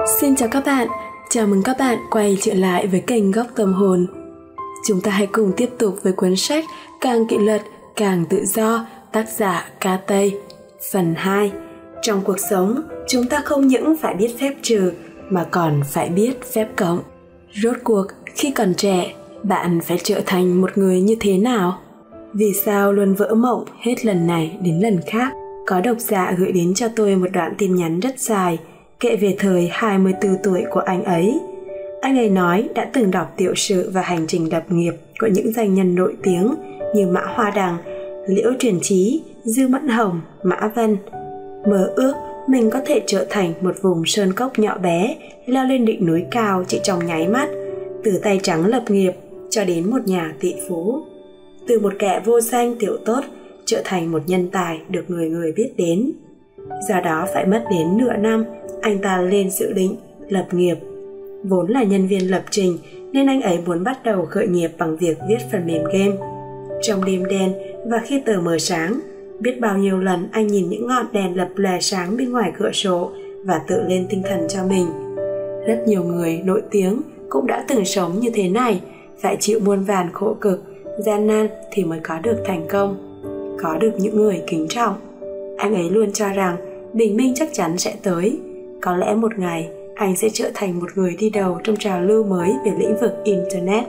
Xin chào các bạn, chào mừng các bạn quay trở lại với kênh Góc Tâm Hồn. Chúng ta hãy cùng tiếp tục với cuốn sách Càng kỷ luật, càng tự do, tác giả Ca Tây. Phần 2. Trong cuộc sống, chúng ta không những phải biết phép trừ mà còn phải biết phép cộng. Rốt cuộc, khi còn trẻ, bạn phải trở thành một người như thế nào? Vì sao luôn vỡ mộng hết lần này đến lần khác? Có độc giả gửi đến cho tôi một đoạn tin nhắn rất dài, kể về thời 24 tuổi của anh ấy. Anh ấy nói đã từng đọc tiểu sử và hành trình lập nghiệp của những doanh nhân nổi tiếng như Mã Hoa Đằng, Liễu Truyền Chí, Dư Mẫn Hồng, Mã Vân. Mơ ước mình có thể trở thành một vùng sơn cốc nhỏ bé, leo lên đỉnh núi cao chỉ trong nháy mắt, từ tay trắng lập nghiệp cho đến một nhà tỷ phú. Từ một kẻ vô danh tiểu tốt trở thành một nhân tài được người người biết đến. Do đó phải mất đến nửa năm anh ta lên dự định lập nghiệp. Vốn là nhân viên lập trình nên anh ấy muốn bắt đầu khởi nghiệp bằng việc viết phần mềm game. Trong đêm đen và khi tờ mờ sáng, biết bao nhiêu lần anh nhìn những ngọn đèn lập lòe sáng bên ngoài cửa sổ và tự lên tinh thần cho mình. Rất nhiều người nổi tiếng cũng đã từng sống như thế này, phải chịu muôn vàn khổ cực, gian nan thì mới có được thành công, có được những người kính trọng. Anh ấy luôn cho rằng bình minh chắc chắn sẽ tới. Có lẽ một ngày anh sẽ trở thành một người đi đầu trong trào lưu mới về lĩnh vực Internet.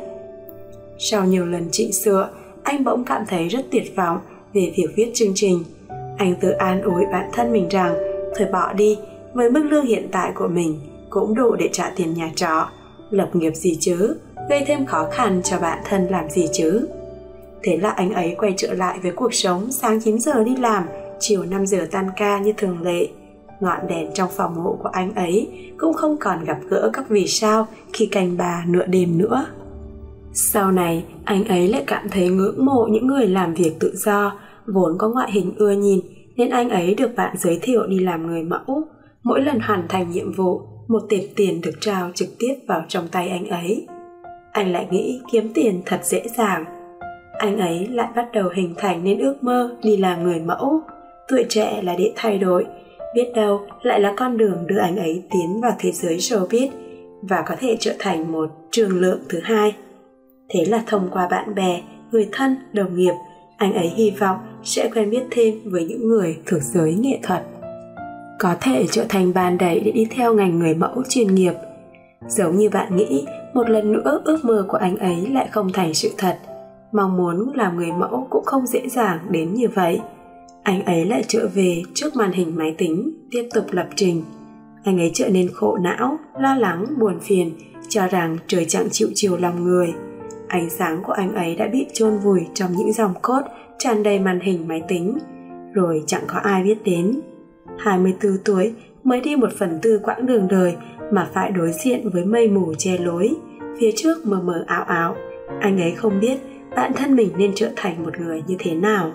Sau nhiều lần chỉnh sửa, anh bỗng cảm thấy rất tuyệt vọng về việc viết chương trình. Anh tự an ủi bản thân mình rằng thôi bỏ đi, với mức lương hiện tại của mình cũng đủ để trả tiền nhà trọ. Lập nghiệp gì chứ, gây thêm khó khăn cho bản thân làm gì chứ. Thế là anh ấy quay trở lại với cuộc sống sáng 9 giờ đi làm, chiều 5 giờ tan ca như thường lệ. Ngọn đèn trong phòng ngủ của anh ấy cũng không còn gặp gỡ các vì sao khi canh ba nửa đêm nữa. Sau này, anh ấy lại cảm thấy ngưỡng mộ những người làm việc tự do, vốn có ngoại hình ưa nhìn nên anh ấy được bạn giới thiệu đi làm người mẫu. Mỗi lần hoàn thành nhiệm vụ, một tệp tiền được trao trực tiếp vào trong tay anh ấy. Anh lại nghĩ kiếm tiền thật dễ dàng. Anh ấy lại bắt đầu hình thành nên ước mơ đi làm người mẫu. Tuổi trẻ là để thay đổi, biết đâu lại là con đường đưa anh ấy tiến vào thế giới showbiz và có thể trở thành một Trường Lượng thứ hai. Thế là thông qua bạn bè, người thân, đồng nghiệp, anh ấy hy vọng sẽ quen biết thêm với những người thuộc giới nghệ thuật, có thể trở thành bàn đẩy để đi theo ngành người mẫu chuyên nghiệp. Giống như bạn nghĩ, một lần nữa ước mơ của anh ấy lại không thành sự thật. Mong muốn làm người mẫu cũng không dễ dàng đến như vậy. Anh ấy lại trở về trước màn hình máy tính, tiếp tục lập trình. Anh ấy trở nên khổ não, lo lắng, buồn phiền, cho rằng trời chẳng chịu chiều lòng người. Ánh sáng của anh ấy đã bị chôn vùi trong những dòng code tràn đầy màn hình máy tính, rồi chẳng có ai biết đến. 24 tuổi mới đi 1/4 quãng đường đời mà phải đối diện với mây mù che lối, phía trước mờ mờ ảo ảo. Anh ấy không biết bản thân mình nên trở thành một người như thế nào.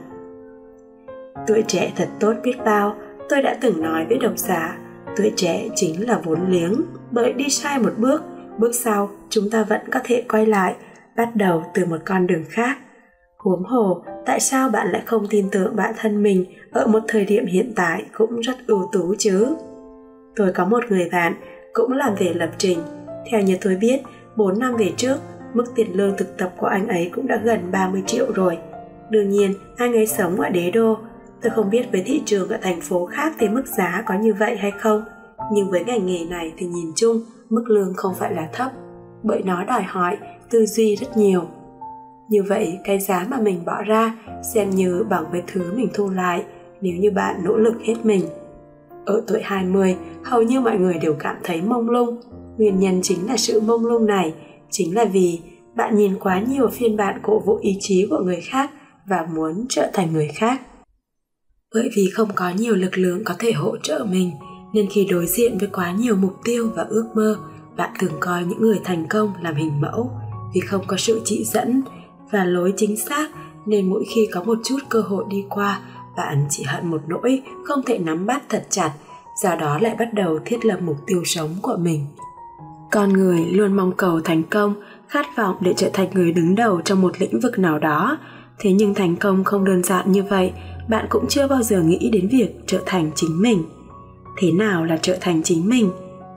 Tuổi trẻ thật tốt biết bao, tôi đã từng nói với độc giả, tuổi trẻ chính là vốn liếng, bởi đi sai một bước, bước sau chúng ta vẫn có thể quay lại, bắt đầu từ một con đường khác. Huống hồ, tại sao bạn lại không tin tưởng bản thân mình ở một thời điểm hiện tại cũng rất ưu tú chứ? Tôi có một người bạn cũng làm về lập trình. Theo như tôi biết, 4 năm về trước, mức tiền lương thực tập của anh ấy cũng đã gần 30 triệu rồi. Đương nhiên, anh ấy sống ở đế đô. Tôi không biết với thị trường ở thành phố khác thì mức giá có như vậy hay không, nhưng với ngành nghề này thì nhìn chung, mức lương không phải là thấp, bởi nó đòi hỏi tư duy rất nhiều. Như vậy, cái giá mà mình bỏ ra xem như bằng với thứ mình thu lại nếu như bạn nỗ lực hết mình. Ở tuổi 20, hầu như mọi người đều cảm thấy mông lung. Nguyên nhân chính là sự mông lung này chính là vì bạn nhìn quá nhiều phiên bản cổ vũ ý chí của người khác và muốn trở thành người khác. Bởi vì không có nhiều lực lượng có thể hỗ trợ mình, nên khi đối diện với quá nhiều mục tiêu và ước mơ, bạn thường coi những người thành công làm hình mẫu. Vì không có sự chỉ dẫn và lối chính xác, nên mỗi khi có một chút cơ hội đi qua, bạn chỉ hận một nỗi không thể nắm bắt thật chặt, do đó lại bắt đầu thiết lập mục tiêu sống của mình. Con người luôn mong cầu thành công, khát vọng để trở thành người đứng đầu trong một lĩnh vực nào đó. Thế nhưng thành công không đơn giản như vậy, bạn cũng chưa bao giờ nghĩ đến việc trở thành chính mình. Thế nào là trở thành chính mình?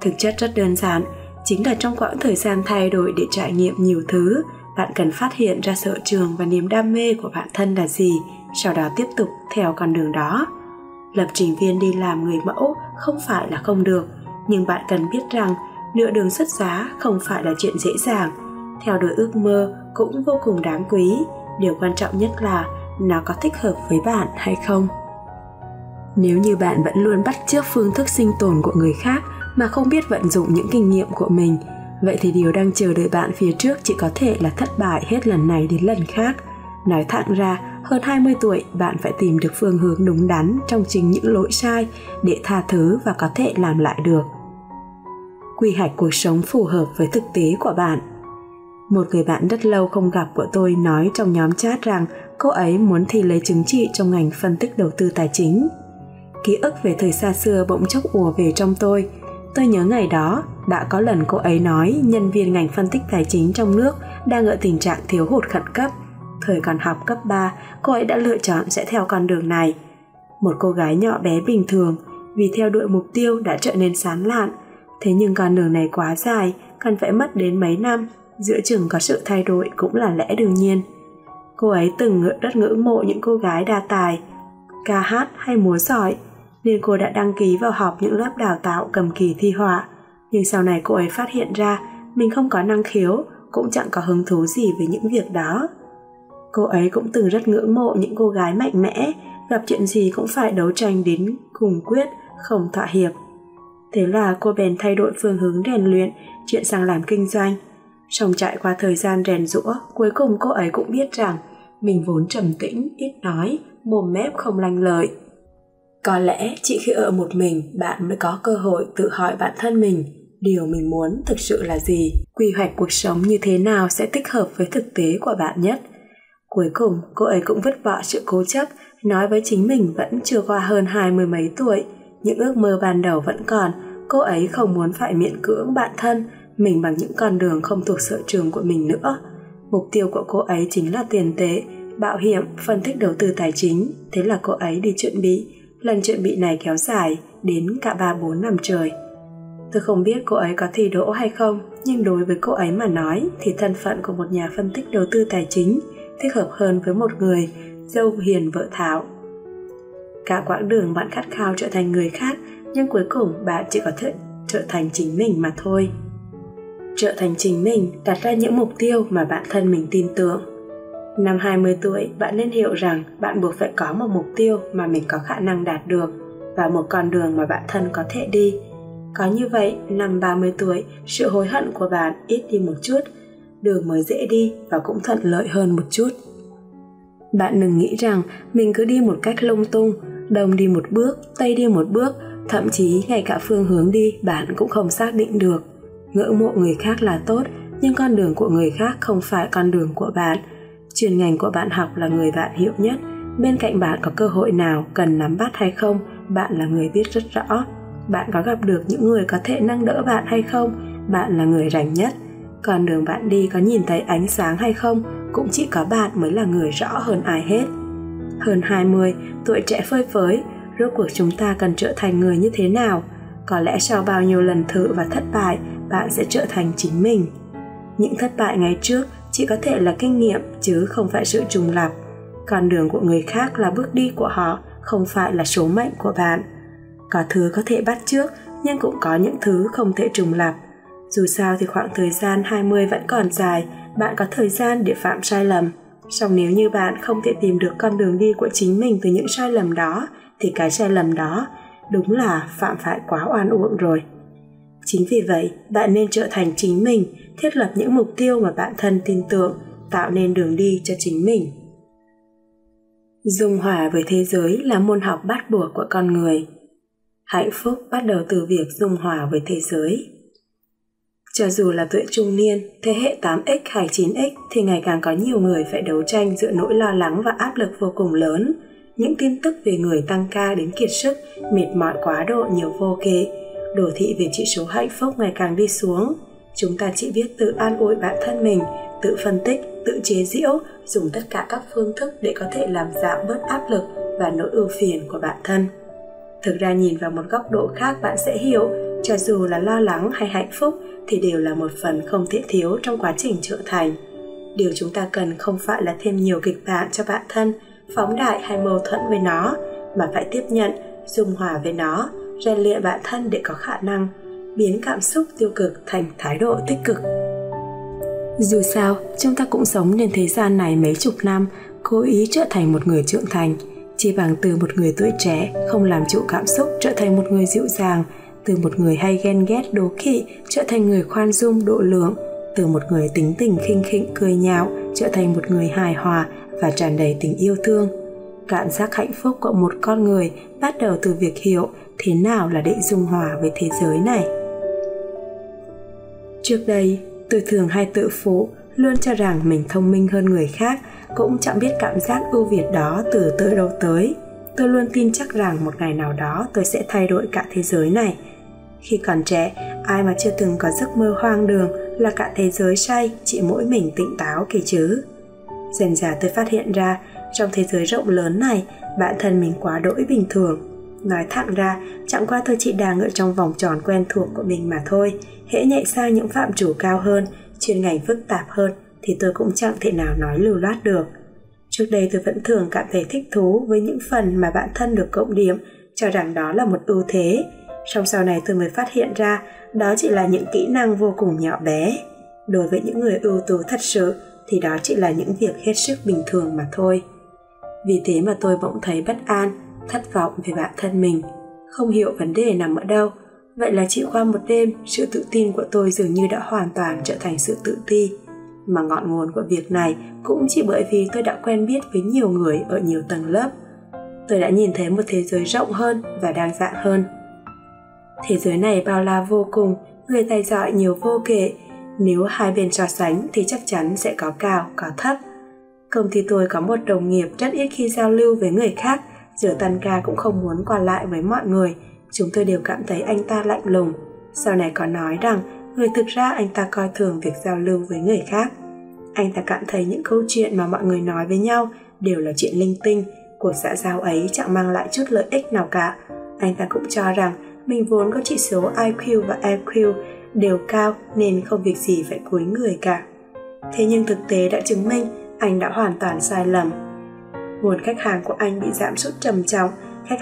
thực chất rất đơn giản, chính là trong quãng thời gian thay đổi để trải nghiệm nhiều thứ, bạn cần phát hiện ra sở trường và niềm đam mê của bản thân là gì, sau đó tiếp tục theo con đường đó. Lập trình viên đi làm người mẫu không phải là không được, nhưng bạn cần biết rằng nửa đường xuất giá không phải là chuyện dễ dàng. Theo đuổi ước mơ cũng vô cùng đáng quý, điều quan trọng nhất là nó có thích hợp với bạn hay không. Nếu như bạn vẫn luôn bắt chước phương thức sinh tồn của người khác mà không biết vận dụng những kinh nghiệm của mình, vậy thì điều đang chờ đợi bạn phía trước chỉ có thể là thất bại hết lần này đến lần khác. Nói thẳng ra, hơn 20 tuổi bạn phải tìm được phương hướng đúng đắn trong chính những lỗi sai để tha thứ và có thể làm lại được. Quy hoạch cuộc sống phù hợp với thực tế của bạn. Một người bạn rất lâu không gặp của tôi nói trong nhóm chat rằng cô ấy muốn thi lấy chứng chỉ trong ngành phân tích đầu tư tài chính. Ký ức về thời xa xưa bỗng chốc ùa về trong tôi. Tôi nhớ ngày đó, đã có lần cô ấy nói nhân viên ngành phân tích tài chính trong nước đang ở tình trạng thiếu hụt khẩn cấp. Thời còn học cấp 3, cô ấy đã lựa chọn sẽ theo con đường này. Một cô gái nhỏ bé bình thường, vì theo đuổi mục tiêu đã trở nên sáng lạn. Thế nhưng con đường này quá dài, cần phải mất đến mấy năm, giữa chừng có sự thay đổi cũng là lẽ đương nhiên. Cô ấy từng rất ngưỡng mộ những cô gái đa tài, ca hát hay múa giỏi, nên cô đã đăng ký vào học những lớp đào tạo cầm kỳ thi họa. Nhưng sau này cô ấy phát hiện ra mình không có năng khiếu, cũng chẳng có hứng thú gì với những việc đó. Cô ấy cũng từng rất ngưỡng mộ những cô gái mạnh mẽ, gặp chuyện gì cũng phải đấu tranh đến cùng quyết, không thỏa hiệp. Thế là cô bèn thay đổi phương hướng rèn luyện, chuyển sang làm kinh doanh. Song trải qua thời gian rèn giũa, cuối cùng cô ấy cũng biết rằng mình vốn trầm tĩnh, ít nói, mồm mép không lanh lợi. Có lẽ chỉ khi ở một mình bạn mới có cơ hội tự hỏi bản thân mình, điều mình muốn thực sự là gì, quy hoạch cuộc sống như thế nào sẽ thích hợp với thực tế của bạn nhất. Cuối cùng, cô ấy cũng vứt bỏ sự cố chấp, nói với chính mình vẫn chưa qua hơn 20 mấy tuổi, những ước mơ ban đầu vẫn còn, cô ấy không muốn phải miễn cưỡng bản thân mình bằng những con đường không thuộc sở trường của mình nữa. Mục tiêu của cô ấy chính là tiền tệ, bảo hiểm, phân tích đầu tư tài chính, thế là cô ấy đi chuẩn bị. Lần chuẩn bị này kéo dài đến cả 3-4 năm trời. Tôi không biết cô ấy có thi đỗ hay không, nhưng đối với cô ấy mà nói thì thân phận của một nhà phân tích đầu tư tài chính thích hợp hơn với một người dâu hiền vợ thảo. Cả quãng đường bạn khát khao trở thành người khác, nhưng cuối cùng bạn chỉ có thể trở thành chính mình mà thôi. Trở thành chính mình, đặt ra những mục tiêu mà bản thân mình tin tưởng. Năm 20 tuổi, bạn nên hiểu rằng bạn buộc phải có một mục tiêu mà mình có khả năng đạt được và một con đường mà bản thân có thể đi. Có như vậy, năm 30 tuổi, sự hối hận của bạn ít đi một chút, đường mới dễ đi và cũng thuận lợi hơn một chút. Bạn đừng nghĩ rằng mình cứ đi một cách lung tung, đông đi một bước, tây đi một bước, thậm chí ngay cả phương hướng đi bạn cũng không xác định được. Ngưỡng mộ người khác là tốt, nhưng con đường của người khác không phải con đường của bạn. Chuyên ngành của bạn học là người bạn hiểu nhất, bên cạnh bạn có cơ hội nào cần nắm bắt hay không, bạn là người biết rất rõ. Bạn có gặp được những người có thể nâng đỡ bạn hay không, bạn là người rành nhất. Con đường bạn đi có nhìn thấy ánh sáng hay không, cũng chỉ có bạn mới là người rõ hơn ai hết. Hơn 20, tuổi trẻ phơi phới, rốt cuộc chúng ta cần trở thành người như thế nào? Có lẽ sau bao nhiêu lần thử và thất bại, bạn sẽ trở thành chính mình. Những thất bại ngày trước chỉ có thể là kinh nghiệm chứ không phải sự trùng lặp. Con đường của người khác là bước đi của họ, không phải là số mệnh của bạn. Có thứ có thể bắt chước, nhưng cũng có những thứ không thể trùng lặp. Dù sao thì khoảng thời gian 20 vẫn còn dài, bạn có thời gian để phạm sai lầm. Song nếu như bạn không thể tìm được con đường đi của chính mình từ những sai lầm đó, thì cái sai lầm đó đúng là phạm phải quá oan uổng rồi. Chính vì vậy, bạn nên trở thành chính mình, thiết lập những mục tiêu mà bản thân tin tưởng, tạo nên đường đi cho chính mình. Dung hòa với thế giới là môn học bắt buộc của con người. Hạnh phúc bắt đầu từ việc dung hòa với thế giới. Cho dù là tuổi trung niên, thế hệ 8X hay 9X thì ngày càng có nhiều người phải đấu tranh giữa nỗi lo lắng và áp lực vô cùng lớn. Những tin tức về người tăng ca đến kiệt sức, mệt mỏi quá độ nhiều vô kể, đồ thị về chỉ số hạnh phúc ngày càng đi xuống. Chúng ta chỉ biết tự an ủi bản thân mình, tự phân tích, tự chế giễu, dùng tất cả các phương thức để có thể làm giảm bớt áp lực và nỗi ưu phiền của bản thân. Thực ra nhìn vào một góc độ khác bạn sẽ hiểu, cho dù là lo lắng hay hạnh phúc thì đều là một phần không thể thiếu trong quá trình trưởng thành. Điều chúng ta cần không phải là thêm nhiều kịch bản cho bản thân, phóng đại hay mâu thuẫn với nó, mà phải tiếp nhận, dung hòa với nó, rèn luyện bản thân để có khả năng biến cảm xúc tiêu cực thành thái độ tích cực. Dù sao, chúng ta cũng sống trên thế gian này mấy chục năm, cố ý trở thành một người trưởng thành, chỉ bằng từ một người tuổi trẻ không làm chủ cảm xúc trở thành một người dịu dàng, từ một người hay ghen ghét đố kỵ trở thành người khoan dung độ lượng, từ một người tính tình khinh khỉnh cười nhạo trở thành một người hài hòa và tràn đầy tình yêu thương. Cảm giác hạnh phúc của một con người bắt đầu từ việc hiểu thế nào là để dung hòa với thế giới này. Trước đây, tôi thường hay tự phụ, luôn cho rằng mình thông minh hơn người khác, cũng chẳng biết cảm giác ưu việt đó từ đâu tới. Tôi luôn tin chắc rằng một ngày nào đó tôi sẽ thay đổi cả thế giới này. Khi còn trẻ, ai mà chưa từng có giấc mơ hoang đường là cả thế giới say, chỉ mỗi mình tỉnh táo kì chứ. Dần dà tôi phát hiện ra, trong thế giới rộng lớn này, bản thân mình quá đỗi bình thường. Nói thẳng ra, chẳng qua tôi chỉ đang ở trong vòng tròn quen thuộc của mình mà thôi. Hễ nhảy sang những phạm trù cao hơn, chuyên ngành phức tạp hơn, thì tôi cũng chẳng thể nào nói lưu loát được. Trước đây tôi vẫn thường cảm thấy thích thú với những phần mà bản thân được cộng điểm, cho rằng đó là một ưu thế. Song sau này tôi mới phát hiện ra, đó chỉ là những kỹ năng vô cùng nhỏ bé. Đối với những người ưu tú thật sự, thì đó chỉ là những việc hết sức bình thường mà thôi. Vì thế mà tôi bỗng thấy bất an, thất vọng về bản thân mình, không hiểu vấn đề nằm ở đâu. Vậy là chỉ qua một đêm, sự tự tin của tôi dường như đã hoàn toàn trở thành sự tự ti. Mà ngọn nguồn của việc này cũng chỉ bởi vì tôi đã quen biết với nhiều người ở nhiều tầng lớp. Tôi đã nhìn thấy một thế giới rộng hơn và đa dạng hơn. Thế giới này bao la vô cùng, người tài giỏi nhiều vô kể. Nếu hai bên so sánh thì chắc chắn sẽ có cao, có thấp. Công ty tôi có một đồng nghiệp rất ít khi giao lưu với người khác, giờ tan ca cũng không muốn qua lại với mọi người. Chúng tôi đều cảm thấy anh ta lạnh lùng. Sau này có nói rằng người thực ra anh ta coi thường việc giao lưu với người khác. Anh ta cảm thấy những câu chuyện mà mọi người nói với nhau đều là chuyện linh tinh, cuộc xã giao ấy chẳng mang lại chút lợi ích nào cả. Anh ta cũng cho rằng mình vốn có chỉ số IQ và EQ đều cao nên không việc gì phải cúi người cả. Thế nhưng thực tế đã chứng minh anh đã hoàn toàn sai lầm. Nguồn khách hàng của anh bị giảm sút trầm trọng, khách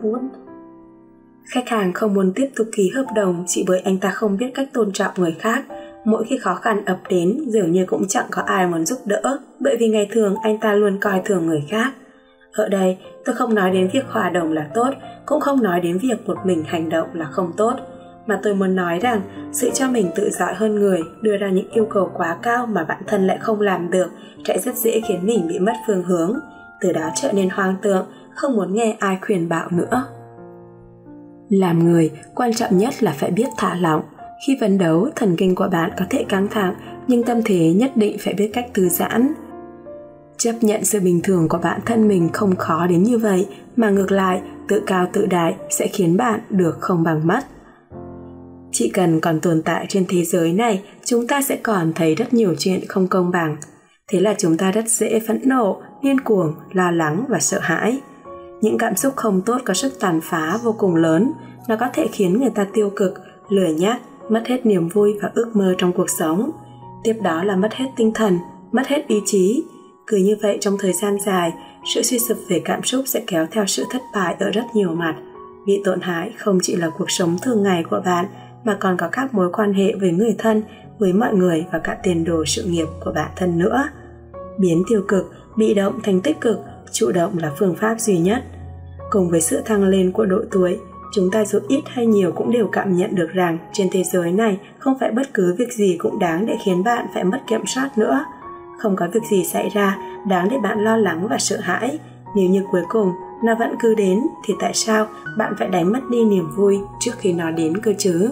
hàng không muốn tiếp tục ký hợp đồng chỉ bởi anh ta không biết cách tôn trọng người khác. Mỗi khi khó khăn ập đến, dường như cũng chẳng có ai muốn giúp đỡ, bởi vì ngày thường anh ta luôn coi thường người khác. Ở đây, tôi không nói đến việc hòa đồng là tốt, cũng không nói đến việc một mình hành động là không tốt, mà tôi muốn nói rằng sự cho mình tự giỏi hơn người, đưa ra những yêu cầu quá cao mà bản thân lại không làm được, sẽ rất dễ khiến mình bị mất phương hướng, từ đó trở nên hoang tưởng, không muốn nghe ai khuyên bảo nữa. Làm người, quan trọng nhất là phải biết thả lỏng. Khi phấn đấu, thần kinh của bạn có thể căng thẳng, nhưng tâm thế nhất định phải biết cách thư giãn. Chấp nhận sự bình thường của bản thân mình không khó đến như vậy, mà ngược lại, tự cao tự đại sẽ khiến bạn được không bằng mất. Chỉ cần còn tồn tại trên thế giới này, chúng ta sẽ còn thấy rất nhiều chuyện không công bằng. Thế là chúng ta rất dễ phẫn nộ, điên cuồng, lo lắng và sợ hãi. Những cảm xúc không tốt có sức tàn phá vô cùng lớn, nó có thể khiến người ta tiêu cực, lười nhác, mất hết niềm vui và ước mơ trong cuộc sống. Tiếp đó là mất hết tinh thần, mất hết ý chí. Cứ như vậy trong thời gian dài, sự suy sụp về cảm xúc sẽ kéo theo sự thất bại ở rất nhiều mặt. Bị tổn hại không chỉ là cuộc sống thường ngày của bạn, mà còn có các mối quan hệ với người thân, với mọi người và cả tiền đồ sự nghiệp của bản thân nữa. Biến tiêu cực, bị động thành tích cực, chủ động là phương pháp duy nhất. Cùng với sự thăng lên của độ tuổi, chúng ta dù ít hay nhiều cũng đều cảm nhận được rằng trên thế giới này không phải bất cứ việc gì cũng đáng để khiến bạn phải mất kiểm soát nữa. Không có việc gì xảy ra đáng để bạn lo lắng và sợ hãi. Nếu như cuối cùng nó vẫn cứ đến thì tại sao bạn phải đánh mất đi niềm vui trước khi nó đến cơ chứ?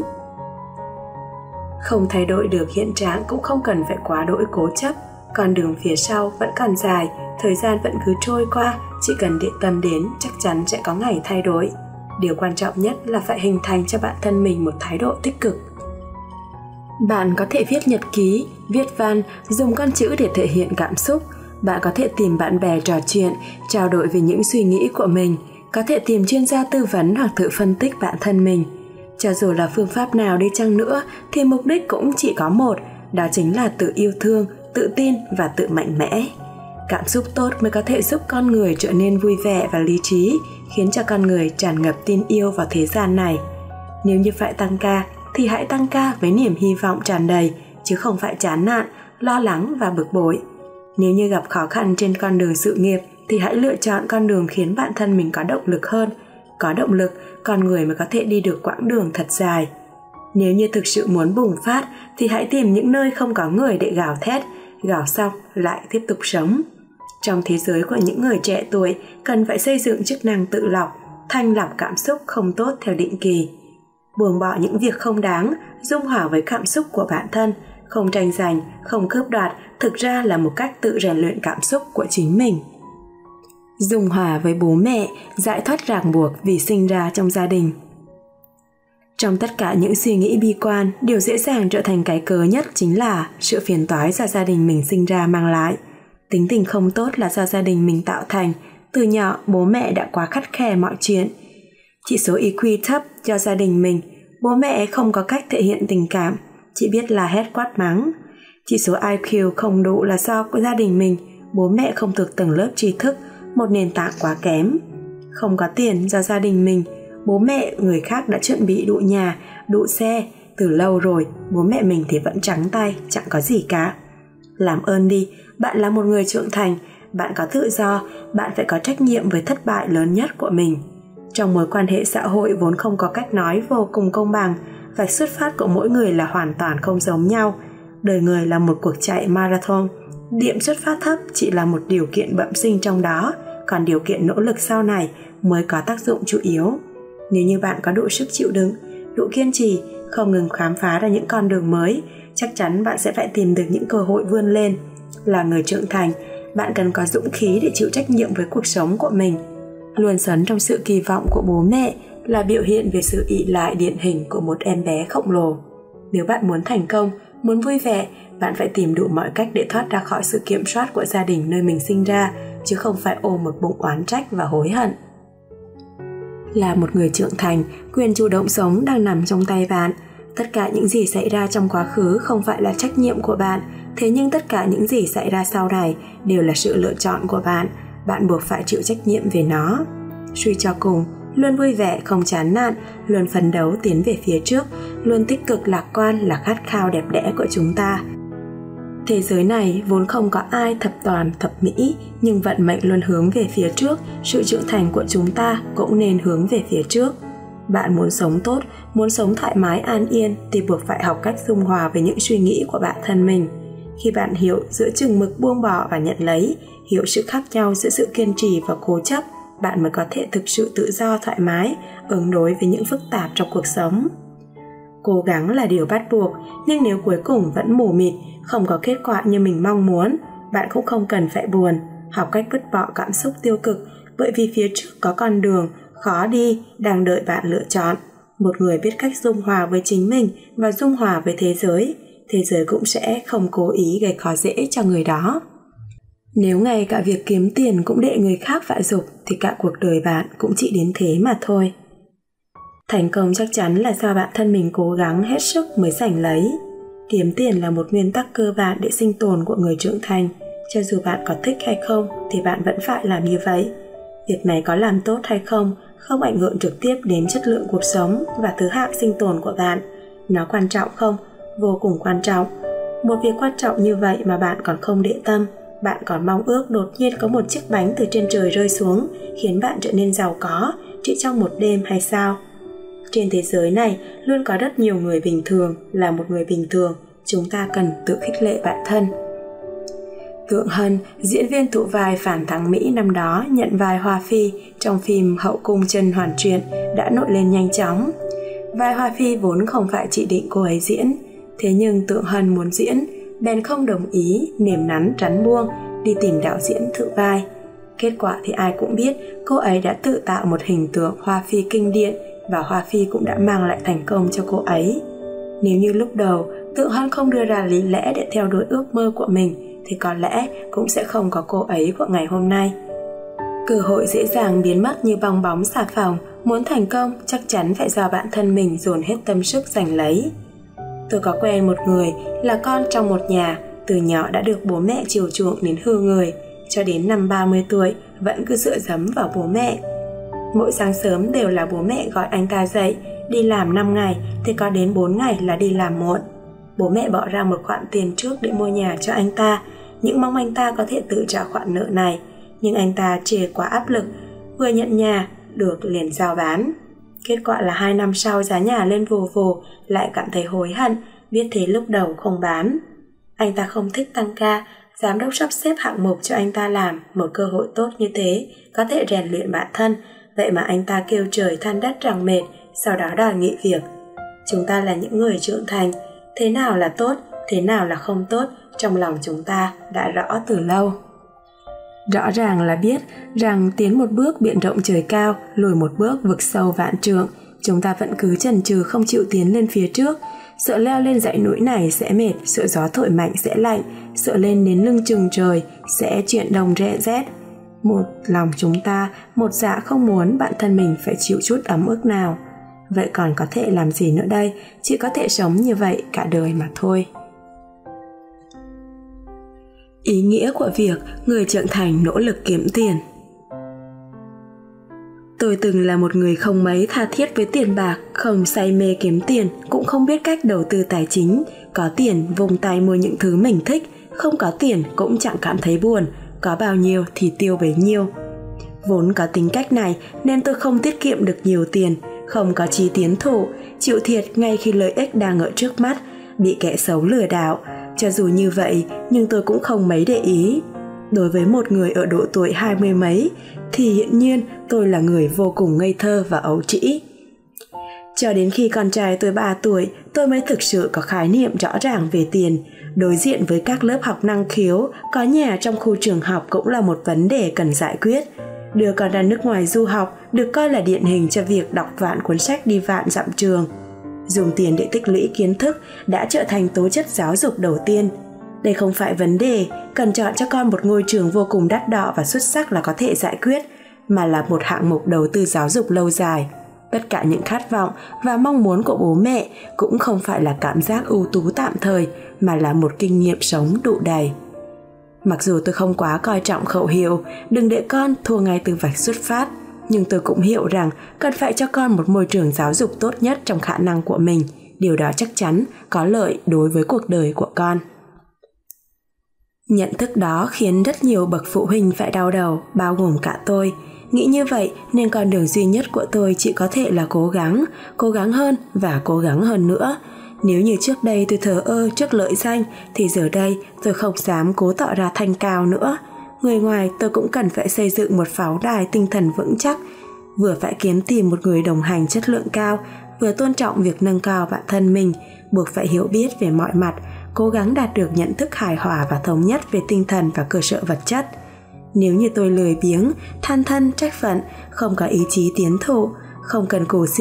Không thay đổi được hiện trạng cũng không cần phải quá đỗi cố chấp. Con đường phía sau vẫn còn dài, thời gian vẫn cứ trôi qua, chỉ cần để tâm đến chắc chắn sẽ có ngày thay đổi. Điều quan trọng nhất là phải hình thành cho bản thân mình một thái độ tích cực. Bạn có thể viết nhật ký, viết văn, dùng con chữ để thể hiện cảm xúc. Bạn có thể tìm bạn bè trò chuyện, trao đổi về những suy nghĩ của mình, có thể tìm chuyên gia tư vấn hoặc tự phân tích bản thân mình. Cho dù là phương pháp nào đi chăng nữa thì mục đích cũng chỉ có một, đó chính là tự yêu thương, tự tin và tự mạnh mẽ. Cảm xúc tốt mới có thể giúp con người trở nên vui vẻ và lý trí, khiến cho con người tràn ngập tin yêu vào thế gian này. Nếu như phải tăng ca thì hãy tăng ca với niềm hy vọng tràn đầy, chứ không phải chán nản, lo lắng và bực bội. Nếu như gặp khó khăn trên con đường sự nghiệp thì hãy lựa chọn con đường khiến bản thân mình có động lực hơn. Có động lực, con người mới có thể đi được quãng đường thật dài. Nếu như thực sự muốn bùng phát thì hãy tìm những nơi không có người để gào thét, gào xong lại tiếp tục sống. Trong thế giới của những người trẻ tuổi, cần phải xây dựng chức năng tự lọc, thanh lọc cảm xúc không tốt theo định kỳ. Buông bỏ những việc không đáng, dung hòa với cảm xúc của bản thân, không tranh giành, không cướp đoạt, thực ra là một cách tự rèn luyện cảm xúc của chính mình. Dung hòa với bố mẹ, giải thoát ràng buộc vì sinh ra trong gia đình. Trong tất cả những suy nghĩ bi quan, điều dễ dàng trở thành cái cớ nhất chính là sự phiền toái do gia đình mình sinh ra mang lại. Tính tình không tốt là do gia đình mình tạo thành, từ nhỏ bố mẹ đã quá khắt khe mọi chuyện. Chỉ số EQ thấp do gia đình mình, bố mẹ không có cách thể hiện tình cảm, chỉ biết là hét quát mắng. Chỉ số IQ không đủ là do của gia đình mình, bố mẹ không thuộc tầng lớp tri thức, một nền tảng quá kém. Không có tiền do gia đình mình, bố mẹ người khác đã chuẩn bị đủ nhà, đủ xe từ lâu rồi, bố mẹ mình thì vẫn trắng tay, chẳng có gì cả. Làm ơn đi, bạn là một người trưởng thành, bạn có tự do, bạn phải có trách nhiệm với thất bại lớn nhất của mình. Trong mối quan hệ xã hội vốn không có cách nói vô cùng công bằng, vạch xuất phát của mỗi người là hoàn toàn không giống nhau. Đời người là một cuộc chạy marathon, điểm xuất phát thấp chỉ là một điều kiện bẩm sinh trong đó, còn điều kiện nỗ lực sau này mới có tác dụng chủ yếu. Nếu như bạn có đủ sức chịu đựng, đủ kiên trì, không ngừng khám phá ra những con đường mới, chắc chắn bạn sẽ phải tìm được những cơ hội vươn lên. Là người trưởng thành, bạn cần có dũng khí để chịu trách nhiệm với cuộc sống của mình. Luôn sống trong sự kỳ vọng của bố mẹ là biểu hiện về sự ỷ lại điển hình của một em bé khổng lồ. Nếu bạn muốn thành công, muốn vui vẻ, bạn phải tìm đủ mọi cách để thoát ra khỏi sự kiểm soát của gia đình nơi mình sinh ra, chứ không phải ôm một bụng oán trách và hối hận. Là một người trưởng thành, quyền chủ động sống đang nằm trong tay bạn. Tất cả những gì xảy ra trong quá khứ không phải là trách nhiệm của bạn, thế nhưng tất cả những gì xảy ra sau này đều là sự lựa chọn của bạn. Bạn buộc phải chịu trách nhiệm về nó. Suy cho cùng, luôn vui vẻ không chán nản, luôn phấn đấu tiến về phía trước, luôn tích cực lạc quan là khát khao đẹp đẽ của chúng ta. Thế giới này vốn không có ai thập toàn thập mỹ, nhưng vận mệnh luôn hướng về phía trước, sự trưởng thành của chúng ta cũng nên hướng về phía trước. Bạn muốn sống tốt, muốn sống thoải mái an yên thì buộc phải học cách dung hòa với những suy nghĩ của bản thân mình. Khi bạn hiểu giữa chừng mực buông bỏ và nhận lấy, hiểu sự khác nhau giữa sự kiên trì và cố chấp, bạn mới có thể thực sự tự do thoải mái, ứng đối với những phức tạp trong cuộc sống. Cố gắng là điều bắt buộc, nhưng nếu cuối cùng vẫn mù mịt, không có kết quả như mình mong muốn, bạn cũng không cần phải buồn. Học cách vứt bỏ cảm xúc tiêu cực, bởi vì phía trước có con đường khó đi đang đợi bạn lựa chọn. Một người biết cách dung hòa với chính mình và dung hòa với thế giới cũng sẽ không cố ý gây khó dễ cho người đó. Nếu ngay cả việc kiếm tiền cũng để người khác vạ giục thì cả cuộc đời bạn cũng chỉ đến thế mà thôi. Thành công chắc chắn là do bản thân mình cố gắng hết sức mới giành lấy. Kiếm tiền là một nguyên tắc cơ bản để sinh tồn của người trưởng thành. Cho dù bạn có thích hay không thì bạn vẫn phải làm như vậy. Việc này có làm tốt hay không không ảnh hưởng trực tiếp đến chất lượng cuộc sống và thứ hạng sinh tồn của bạn. Nó quan trọng không? Vô cùng quan trọng. Một việc quan trọng như vậy mà bạn còn không để tâm, bạn còn mong ước đột nhiên có một chiếc bánh từ trên trời rơi xuống khiến bạn trở nên giàu có chỉ trong một đêm hay sao? Trên thế giới này luôn có rất nhiều người bình thường. Là một người bình thường, chúng ta cần tự khích lệ bản thân. Tượng Hân, diễn viên thụ vai phản thắng Mỹ năm đó nhận vai Hoa Phi trong phim Hậu cung甄Hoàn Truyện đã nổi lên nhanh chóng. Vai Hoa Phi vốn không phải chỉ định cô ấy diễn, thế nhưng Tượng Hân muốn diễn, bèn không đồng ý, nềm nắn rắn buông, đi tìm đạo diễn thử vai. Kết quả thì ai cũng biết, cô ấy đã tự tạo một hình tượng Hoa Phi kinh điển và Hoa Phi cũng đã mang lại thành công cho cô ấy. Nếu như lúc đầu Tượng Hân không đưa ra lý lẽ để theo đuổi ước mơ của mình thì có lẽ cũng sẽ không có cô ấy của ngày hôm nay. Cơ hội dễ dàng biến mất như bong bóng xà phòng, muốn thành công chắc chắn phải do bản thân mình dồn hết tâm sức giành lấy. Tôi có quen một người là con trong một nhà, từ nhỏ đã được bố mẹ chiều chuộng đến hư người, cho đến năm 30 tuổi vẫn cứ dựa dẫm vào bố mẹ. Mỗi sáng sớm đều là bố mẹ gọi anh ta dậy, đi làm 5 ngày thì có đến 4 ngày là đi làm muộn. Bố mẹ bỏ ra một khoản tiền trước để mua nhà cho anh ta, những mong anh ta có thể tự trả khoản nợ này, nhưng anh ta chê quá áp lực, vừa nhận nhà được liền giao bán. Kết quả là 2 năm sau giá nhà lên vù vù, lại cảm thấy hối hận, biết thế lúc đầu không bán. Anh ta không thích tăng ca, giám đốc sắp xếp hạng mục cho anh ta làm, một cơ hội tốt như thế, có thể rèn luyện bản thân, vậy mà anh ta kêu trời than đất rằng mệt, sau đó đòi nghỉ việc. Chúng ta là những người trưởng thành, thế nào là tốt, thế nào là không tốt, trong lòng chúng ta đã rõ từ lâu. Rõ ràng là biết rằng tiến một bước biển rộng trời cao, lùi một bước vực sâu vạn trượng, chúng ta vẫn cứ chần chừ không chịu tiến lên phía trước, sợ leo lên dãy núi này sẽ mệt, sợ gió thổi mạnh sẽ lạnh, sợ lên đến lưng chừng trời sẽ chuyện đông rét. Một lòng chúng ta, một dạ không muốn bản thân mình phải chịu chút ấm ức nào. Vậy còn có thể làm gì nữa đây, chỉ có thể sống như vậy cả đời mà thôi. Ý nghĩa của việc người trưởng thành nỗ lực kiếm tiền. Tôi từng là một người không mấy tha thiết với tiền bạc, không say mê kiếm tiền, cũng không biết cách đầu tư tài chính. Có tiền vung tay mua những thứ mình thích, không có tiền cũng chẳng cảm thấy buồn, có bao nhiêu thì tiêu bấy nhiêu. Vốn có tính cách này nên tôi không tiết kiệm được nhiều tiền, không có chí tiến thủ, chịu thiệt ngay khi lợi ích đang ở trước mắt, bị kẻ xấu lừa đảo. Cho dù như vậy nhưng tôi cũng không mấy để ý. Đối với một người ở độ tuổi 20 mấy thì hiển nhiên tôi là người vô cùng ngây thơ và ấu trĩ. Cho đến khi con trai tôi 3 tuổi, tôi mới thực sự có khái niệm rõ ràng về tiền. Đối diện với các lớp học năng khiếu, có nhà trong khu trường học cũng là một vấn đề cần giải quyết. Đưa con ra nước ngoài du học được coi là điển hình cho việc đọc vạn cuốn sách đi vạn dặm trường. Dùng tiền để tích lũy kiến thức đã trở thành tố chất giáo dục đầu tiên. Đây không phải vấn đề cần chọn cho con một ngôi trường vô cùng đắt đỏ và xuất sắc là có thể giải quyết, mà là một hạng mục đầu tư giáo dục lâu dài. Tất cả những khát vọng và mong muốn của bố mẹ cũng không phải là cảm giác ưu tú tạm thời, mà là một kinh nghiệm sống đủ đầy. Mặc dù tôi không quá coi trọng khẩu hiệu đừng để con thua ngay từ vạch xuất phát, nhưng tôi cũng hiểu rằng cần phải cho con một môi trường giáo dục tốt nhất trong khả năng của mình. Điều đó chắc chắn có lợi đối với cuộc đời của con. Nhận thức đó khiến rất nhiều bậc phụ huynh phải đau đầu, bao gồm cả tôi. Nghĩ như vậy nên con đường duy nhất của tôi chỉ có thể là cố gắng hơn và cố gắng hơn nữa. Nếu như trước đây tôi thờ ơ trước lợi danh thì giờ đây tôi không dám cố tỏ ra thanh cao nữa. Người ngoài tôi cũng cần phải xây dựng một pháo đài tinh thần vững chắc, vừa phải kiếm tìm một người đồng hành chất lượng cao, vừa tôn trọng việc nâng cao bản thân mình, buộc phải hiểu biết về mọi mặt, cố gắng đạt được nhận thức hài hòa và thống nhất về tinh thần và cơ sở vật chất. Nếu như tôi lười biếng, than thân trách phận, không có ý chí tiến thủ, không cần cù